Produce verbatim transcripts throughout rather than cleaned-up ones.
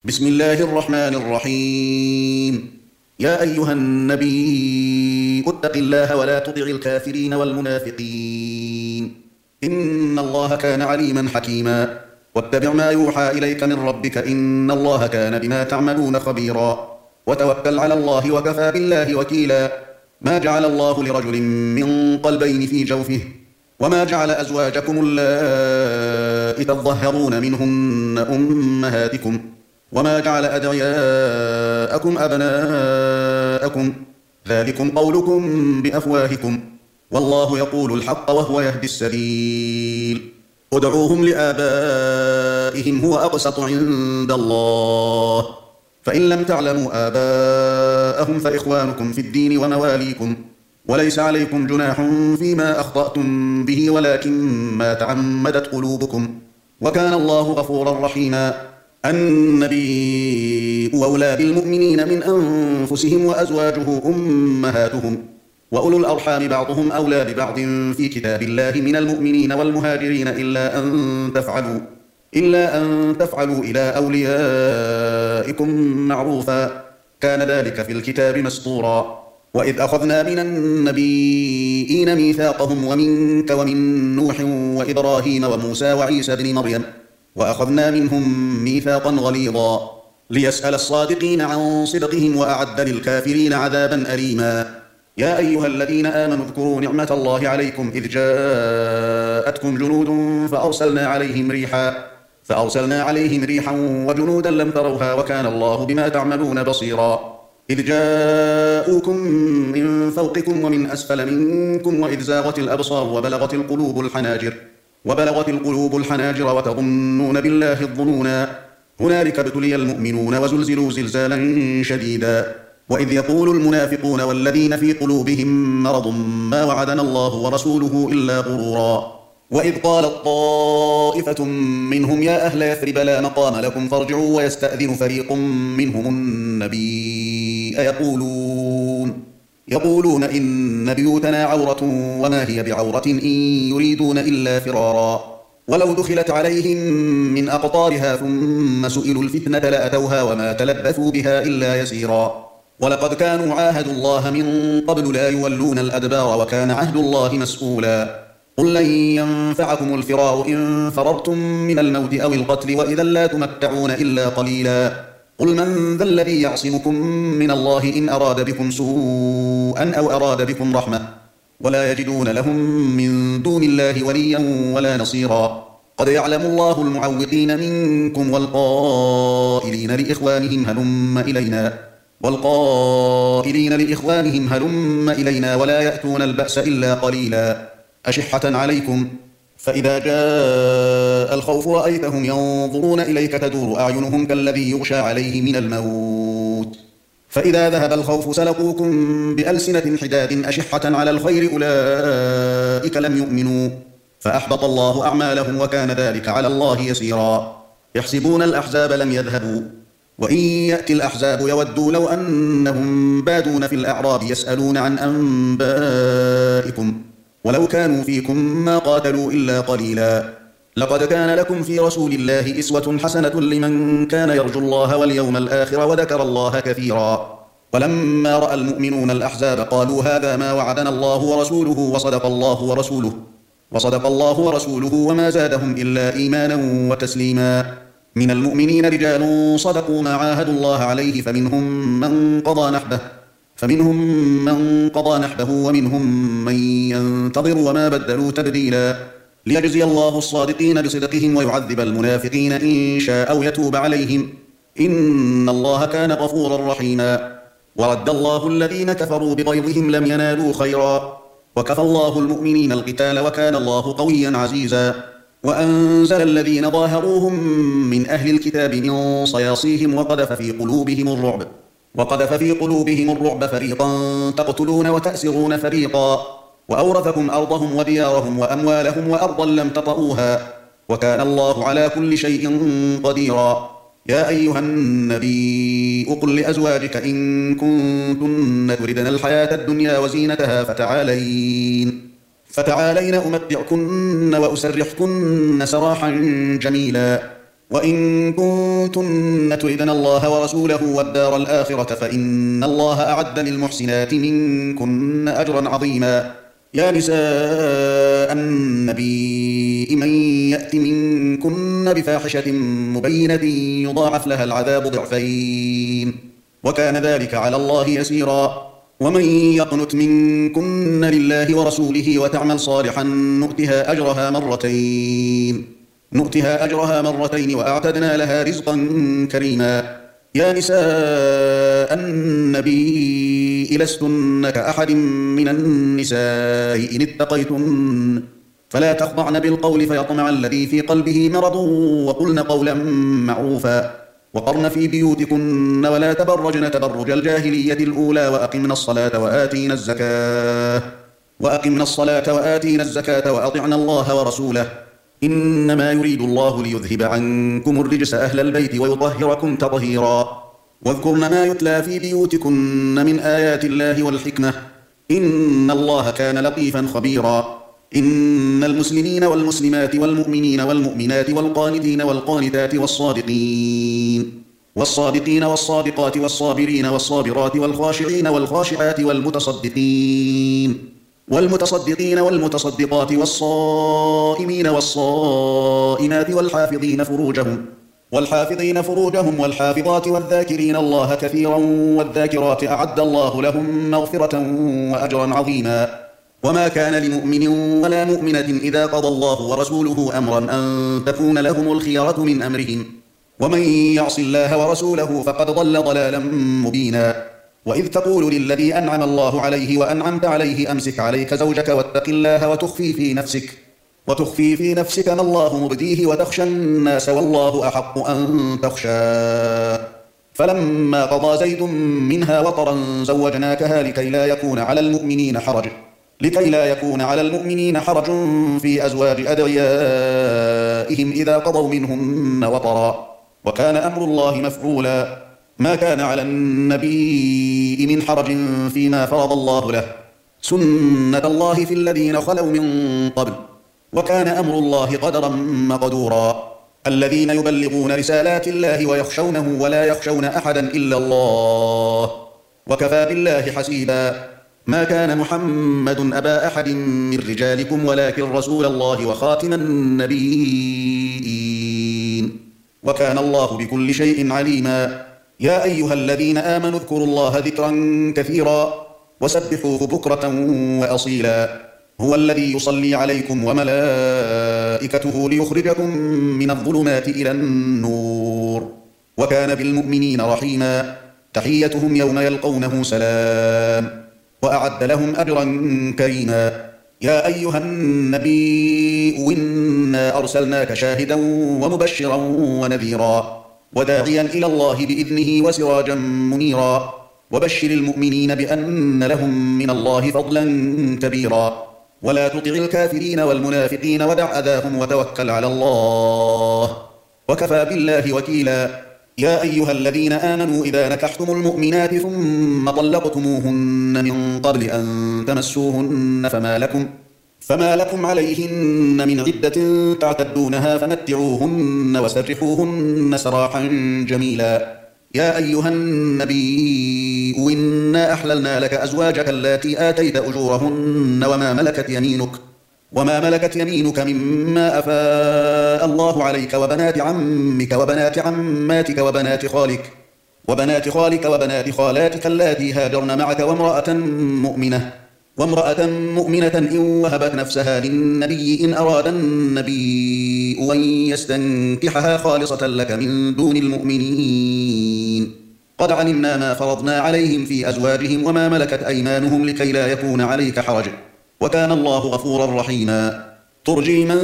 بسم الله الرحمن الرحيم. يا أيها النبي اتق الله ولا تطع الكافرين والمنافقين، إن الله كان عليما حكيما. واتبع ما يوحى إليك من ربك، إن الله كان بما تعملون خبيرا. وتوكل على الله وكفى بالله وكيلا. ما جعل الله لرجل من قلبين في جوفه، وما جعل أزواجكم اللائي تظهرون منهن أمهاتكم، وما جعل أدعياءكم أبناءكم، ذلكم قولكم بأفواهكم، والله يقول الحق وهو يهدي السبيل. ادعوهم لآبائهم هو أقسط عند الله، فإن لم تعلموا آباءهم فإخوانكم في الدين ومواليكم، وليس عليكم جناح فيما أخطأتم به ولكن ما تعمدت قلوبكم، وكان الله غفورا رحيما. النبي أولى بالمؤمنين من أنفسهم وأزواجه أمهاتهم، وأولو الأرحام بعضهم أولى ببعض في كتاب الله من المؤمنين والمهاجرين إلا أن تفعلوا إلا أن تفعلوا إلى أوليائكم معروفا، كان ذلك في الكتاب مسطورا. وإذ أخذنا من النبيين ميثاقهم ومنك ومن نوح وإبراهيم وموسى وعيسى بن مريم، وأخذنا منهم ميثاقا غليظا، ليسأل الصادقين عن صدقهم وأعد للكافرين عذابا أليما. يا أيها الذين آمنوا اذكروا نعمة الله عليكم إذ جاءتكم جنود فأرسلنا عليهم ريحا فأرسلنا عليهم ريحا وجنودا لم تروها وكان الله بما تعملون بصيرا. إذ جاءوكم من فوقكم ومن أسفل منكم وإذ زاغت الأبصار وبلغت القلوب الحناجر وبلغت القلوب الحناجر وتظنون بالله الظنونا، هنالك ابتلي المؤمنون وزلزلوا زلزالا شديدا. وإذ يقول المنافقون والذين في قلوبهم مرض ما وعدنا الله ورسوله إلا غرورا. وإذ قالت طائفة منهم يا أهل يثرب لا مقام لكم فارجعوا ويستأذن فريق منهم النبي يقولون يقولون إن بيوتنا عورة وما هي بعورة إن يريدون إلا فرارا، ولو دخلت عليهم من أقطارها ثم سئلوا الفتنة لأتوها وما تلبثوا بها إلا يسيرا. ولقد كانوا عاهدوا الله من قبل لا يولون الأدبار وكان عهد الله مسؤولا. قل لن ينفعكم الفرار إن فررتم من الموت أو القتل وإذا لا تمتعون إلا قليلا. قل من ذا الذي يعصمكم من الله إن أراد بكم سوءا أو أراد بكم رحمة، ولا يجدون لهم من دون الله وليا ولا نصيرا. قد يعلم الله المعوقين منكم والقائلين لإخوانهم هلم إلينا والقائلين لإخوانهم هلم إلينا ولا يأتون البأس إلا قليلا، أشحة عليكم، فإذا جاء الخوف رأيتهم ينظرون إليك تدور أعينهم كالذي يغشى عليه من الموت، فإذا ذهب الخوف سلقوكم بألسنة حداد أشحة على الخير أولئك لم يؤمنوا فأحبط الله أعمالهم وكان ذلك على الله يسيرا. يحسبون الأحزاب لم يذهبوا وإن يأتي الأحزاب يودوا لو أنهم بادون في الأعراب يسألون عن أنبائكم ولو كانوا فيكم ما قاتلوا إلا قليلا. لقد كان لكم في رسول الله أسوة حسنة لمن كان يرجو الله واليوم الآخر وذكر الله كثيرا. ولما رأى المؤمنون الأحزاب قالوا هذا ما وعدنا الله ورسوله وصدق الله ورسوله وصدق الله ورسوله وما زادهم إلا إيمانا وتسليما. من المؤمنين رجال صدقوا ما عاهدوا الله عليه فمنهم من قضى نحبه فمنهم من قضى نحبه ومنهم من ينتظر وما بدلوا تبديلا، ليجزي الله الصادقين بصدقهم ويعذب المنافقين إن شاء أو يتوب عليهم، إن الله كان غفورا رحيما. ورد الله الذين كفروا بغيظهم لم ينالوا خيرا وكفى الله المؤمنين القتال وكان الله قويا عزيزا. وأنزل الذين ظاهروهم من أهل الكتاب من صياصيهم وقذف في قلوبهم الرعب وقذف في قلوبهم الرعب فريقا تقتلون وتأسرون فريقا، وأورثكم أرضهم وديارهم وأموالهم وأرضا لم تطئوها وكان الله على كل شيء قديرا. يا أيها النبي قل لأزواجك إن كنتن تردن الحياة الدنيا وزينتها فتعالين فتعالين أمتعكن وأسرحكن سراحا جميلا. وإن كنتن تردن الله ورسوله والدار الآخرة فإن الله أعد للمحسنات منكن أجرا عظيما. يا نساء النبي من يأت منكن بفاحشة مبينة يضاعف لها العذاب ضعفين وكان ذلك على الله يسيرا. ومن يقنت منكن لله ورسوله وتعمل صالحا نؤتها أجرها مرتين نؤتها أجرها مرتين وأعتدنا لها رزقا كريما. يا نساء النبي لستن كأحد من النساء إن اتقيتن فلا تخضعن بالقول فيطمع الذي في قلبه مرض وقلن قولا معروفا وقرن في بيوتكن ولا تبرجن تبرج الجاهلية الأولى وأقمن الصلاة وآتينا الزكاة وأقمن الصلاة وآتينا الزكاة وأطعنا الله ورسوله إنما يريد الله ليذهب عنكم الرجس أهل البيت ويطهركم تطهيرا. واذكرن ما يتلى في بيوتكن من آيات الله والحكمة إن الله كان لطيفا خبيرا. إن المسلمين والمسلمات والمؤمنين والمؤمنات والقانتين والقانتات والصادقين والصادقين والصادقات والصابرين والصابرات والخاشعين والخاشعات والمتصدقين والمتصدقين والمتصدقات والصائمين والصائمات والحافظين فروجهم والحافظين فروجهم والحافظات والذاكرين الله كثيرا والذاكرات أعد الله لهم مغفرة وأجرا عظيما. وما كان لمؤمن ولا مؤمنة إذا قضى الله ورسوله أمرا أن تكون لهم الخيرة من أمرهم ومن يعص الله ورسوله فقد ضل ضلالا مبينا. وإذ تقول للذي أنعم الله عليه وأنعمت عليه أمسك عليك زوجك واتق الله وتخفي في نفسك وتخفي في نفسك ما الله مبديه وتخشى الناس والله أحق أن تخشى فلما قضى زيد منها وطرا زوجناكها لكي لا يكون على المؤمنين حرج لكي لا يكون على المؤمنين حرج في أزواج أدعيائهم إذا قضوا منهن وطرا وكان أمر الله مفعولا. ما كان على النبي من حرج فيما فرض الله له سنة الله في الذين خلوا من قبل وكان أمر الله قدرا مقدورا. الذين يبلغون رسالات الله ويخشونه ولا يخشون أحدا إلا الله وكفى بالله حسيبا. ما كان محمد أبا أحد من رجالكم ولكن رسول الله وخاتم النبيين وكان الله بكل شيء عليما. يا أيها الذين آمنوا اذكروا الله ذكرا كثيرا وسبحوه بكرة وأصيلا. هو الذي يصلي عليكم وملائكته ليخرجكم من الظلمات إلى النور وكان بالمؤمنين رحيما. تحيتهم يوم يلقونه سلام وأعد لهم أجرا كريما. يا أيها النبي إنا أرسلناك شاهدا ومبشرا ونذيرا وداعيا إلى الله بإذنه وسراجا منيرا وبشر المؤمنين بأن لهم من الله فضلا كبيرا. ولا تطع الكافرين والمنافقين ودع أذاهم وتوكل على الله وكفى بالله وكيلا. يا أيها الذين آمنوا إذا نكحتم المؤمنات ثم طلقتموهن من قبل أن تمسوهن فما لكم فما لكم عليهن من عدة تعتدونها فمتعوهن وسرحوهن سراحا جميلا. يا أيها النبي إنا أحللنا لك أزواجك اللاتي آتيت أجورهن وما ملكت يمينك وما ملكت يمينك مما أفاء الله عليك وبنات عمك وبنات عماتك وبنات خالك وبنات خالك وبنات خالاتك اللاتي هاجرن معك وامرأة مؤمنة وامرأة مؤمنة إن وهبت نفسها للنبي إن أراد النبي أن يستنكحها خالصة لك من دون المؤمنين. قد علمنا ما فرضنا عليهم في أزواجهم وما ملكت أيمانهم لكي لا يكون عليك حرج وكان الله غفورا رحيما. ترجي من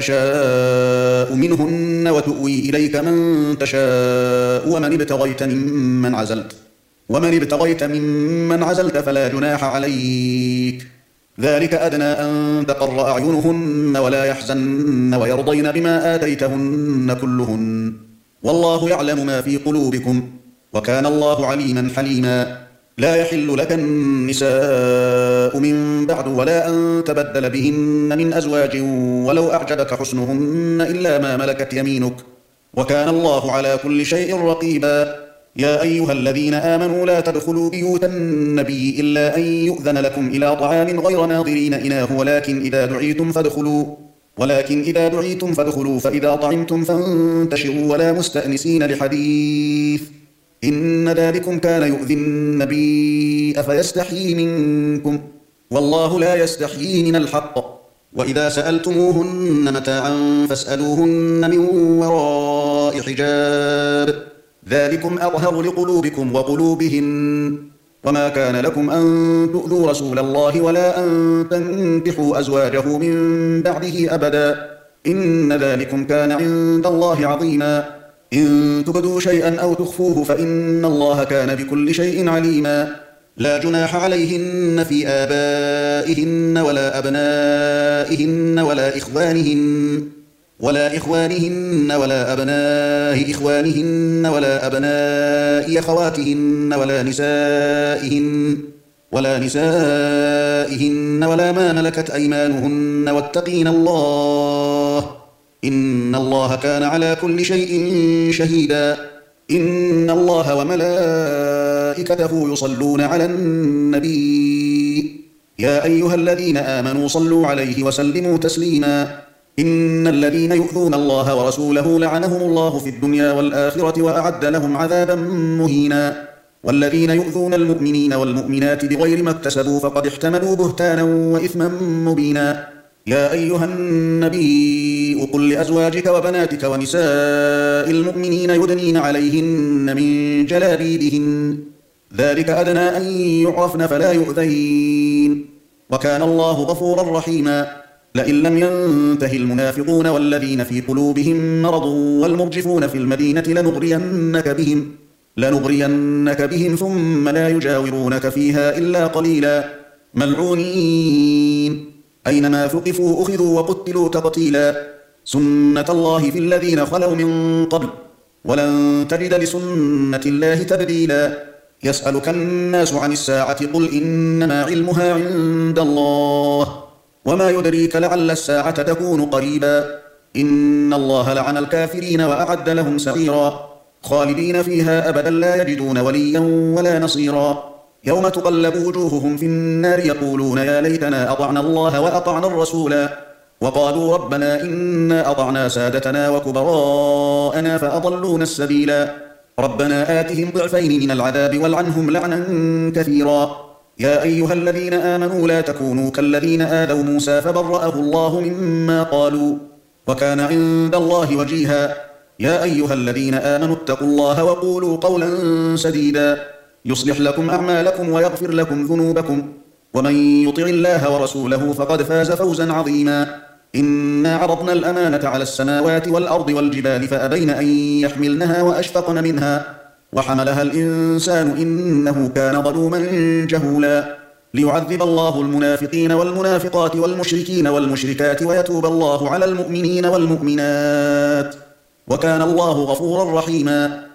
تشاء منهن وتؤوي إليك من تشاء ومن ابتغيت ممن عزلت ومن ابتغيت ممن عزلت فلا جناح عليك ذلك أدنى أن تقر أعينهن ولا يحزن ويرضين بما آتيتهن كلهن والله يعلم ما في قلوبكم وكان الله عليما حليما. لا يحل لك النساء من بعد ولا أن تبدل بهن من أزواج ولو أعجبك حسنهن إلا ما ملكت يمينك وكان الله على كل شيء رقيبا. يا أيها الذين آمنوا لا تدخلوا بيوت النبي إلا أن يؤذن لكم إلى طعام غير ناظرين إناه ولكن إذا دعيتم فادخلوا ولكن إذا دعيتم فادخلوا فإذا طعمتم فانتشروا ولا مستأنسين لحديث إن ذلكم كان يؤذي النبي أفيستحيي منكم والله لا يستحيي من الحق. وإذا سألتموهن متاعا فاسألوهن من وراء حجاب ذلكم أطهر لقلوبكم وقلوبهن. وما كان لكم أن تؤذوا رسول الله ولا أن تنكحوا أزواجه من بعده أبدا إن ذلكم كان عند الله عظيما. إن تبدوا شيئا أو تخفوه فإن الله كان بكل شيء عليما. لا جناح عليهن في آبائهن ولا أبنائهن ولا إخوانهن ولا إخوانهن ولا أبناء إخوانهن ولا أبناء أخواتهن ولا نسائهن ولا نسائهن ولا ما ملكت أيمانهن واتقين الله إن الله كان على كل شيء شهيدا. إن الله وملائكته يصلون على النبي يا أيها الذين آمنوا صلوا عليه وسلموا تسليما. إن الذين يؤذون الله ورسوله لعنهم الله في الدنيا والآخرة وأعد لهم عذابا مهينا. والذين يؤذون المؤمنين والمؤمنات بغير ما اكتسبوا فقد احتملوا بهتانا وإثما مبينا. يا أيها النبي قل لأزواجك وبناتك ونساء المؤمنين يدنين عليهن من جلابيبهن ذلك أدنى أن يعرفن فلا يؤذين وكان الله غفورا رحيما. لئن لم ينته المنافقون والذين في قلوبهم مرض والمرجفون في المدينة لنغرينك بهم لنغرينك بهم ثم لا يجاورونك فيها إلا قليلا ملعونين أينما ثقفوا أخذوا وقتلوا تقتيلا. سنة الله في الذين خلوا من قبل ولن تجد لسنة الله تبديلا. يسألك الناس عن الساعة قل إنما علمها عند الله وما يدريك لعل الساعة تكون قريبا. إن الله لعن الكافرين وأعد لهم سعيرا خالدين فيها أبدا لا يجدون وليا ولا نصيرا. يوم تقلب وجوههم في النار يقولون يا ليتنا أطعنا الله وأطعنا الرسولا وقالوا ربنا إنا أطعنا سادتنا وكبراءنا فأضلونا السبيلا. ربنا آتهم ضعفين من العذاب والعنهم لعنا كثيرا. يا أيها الذين آمنوا لا تكونوا كالذين آذوا موسى فبرأه الله مما قالوا وكان عند الله وجيها. يا أيها الذين آمنوا اتقوا الله وقولوا قولا سديدا يصلح لكم أعمالكم ويغفر لكم ذنوبكم ومن يطع الله ورسوله فقد فاز فوزا عظيما. إنا عرضنا الأمانة على السماوات والأرض والجبال فأبين أن يحملنها وأشفقن منها وحملها الإنسان إنه كان ظلوما جهولا. ليعذب الله المنافقين والمنافقات والمشركين والمشركات ويتوب الله على المؤمنين والمؤمنات وكان الله غفورا رحيما.